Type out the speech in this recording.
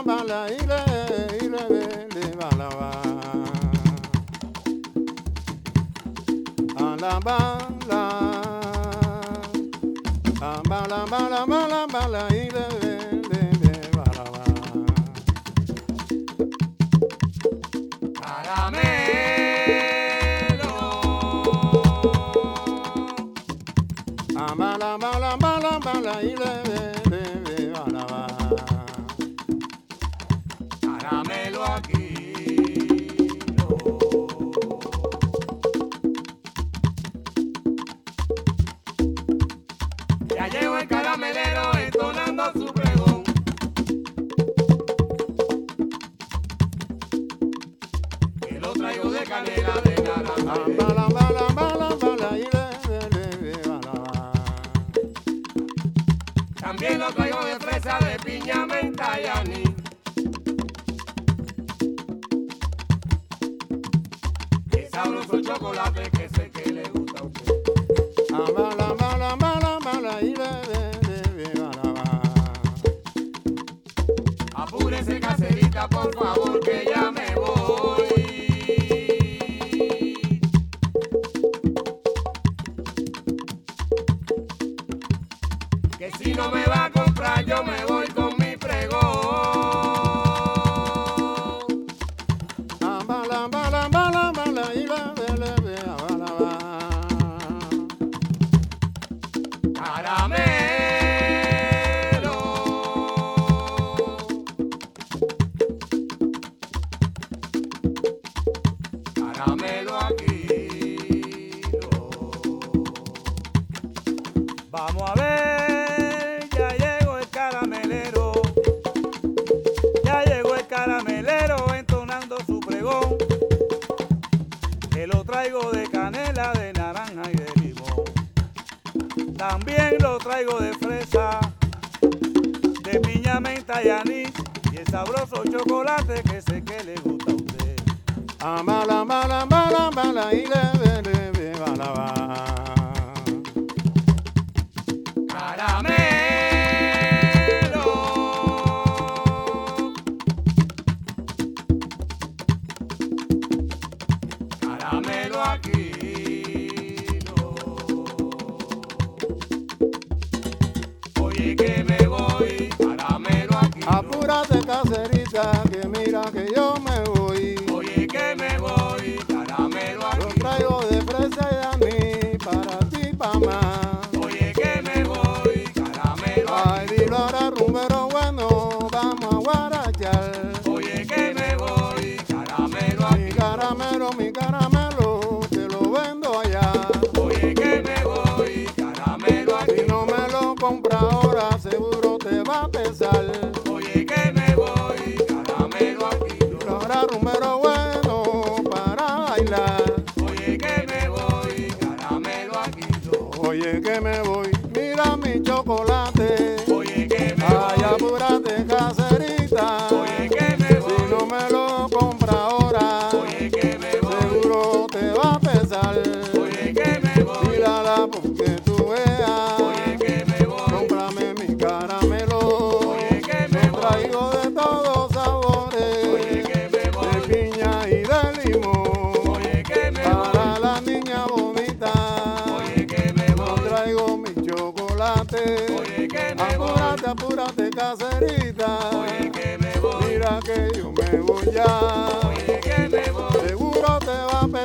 bala, ile, bala, ba. A la bala, a bala, bala, bala, bala, ile, bala, ba. Caramelo. A bala, bala, bala, bala, ile, bala, ba. Caramelo aquí. Ya llegó el caramelero entonando su pregón. Que lo traigo de canela de naranja. A bala, bala, bala, bala, ile, bala, ba. También lo traigo de fresa, de piña, menta y anís. Qué sabroso el chocolate que sé que le gusta a usted. A bala, bala, bala, bala, ile, bala, ba. Apúrese, caserita, por favor, que ya me voy. Que si no me va a comprar, yo me voy con mi pregón. A bala, bala, bala, bala, ile, bala, ba. Caramelo. Caramelo aquí. Vamos a ver, ya llegó el caramelero. Ya llegó el caramelero entonando su pregón. Que lo traigo de canela, de naranja y de limón. También lo traigo de fresa, de piña, menta y anís. Y el sabroso chocolate que sé que le gusta a usted. A bala, bala, bala, bala, ile, bala, ba. Caramelo. Caramelo aquí. Oye que me voy, caramelo aquí. Apúrate, caserita, que mira que yo me voy. Oye que me voy, caramelo Lo aquí. traigo de fresa y anís para ti, pa' más. Oye que me voy, caramelo Ay, aquí. dilo ahora, rumbero bueno, vamos a guarachar. Oye que me voy, caramelo aquí. Mi caramelo, te lo vendo allá. Oye que me voy, caramelo aquí. Si no me lo compras ahora, seguro te va a pesar. Oye que me voy, caramelo aquí. Dilo ahora, rumbero bueno, para bailar. Oye que me voy, caramelo aquí. Oye que me voy, mira mi chocolate. Oye que me Ay, voy, apúrate, caserita. oye que me Si no voy, me lo compras ahora, oye que me voy, seguro te va a pesar. oye que me voy, Mírala porque tú veas. oye que me voy, Cómprame mi caramelo. oye que me Lo voy, traigo de todos sabores. oye que me De voy, piña y de limón. oye que me Para voy, la niña bonita. oye que me Yo voy, traigo mi chocolate. oye que me voy, Apúrate, apúrate, caserita. oye que me voy, Mira que yo me voy ya. oye que me voy. Seguro te va a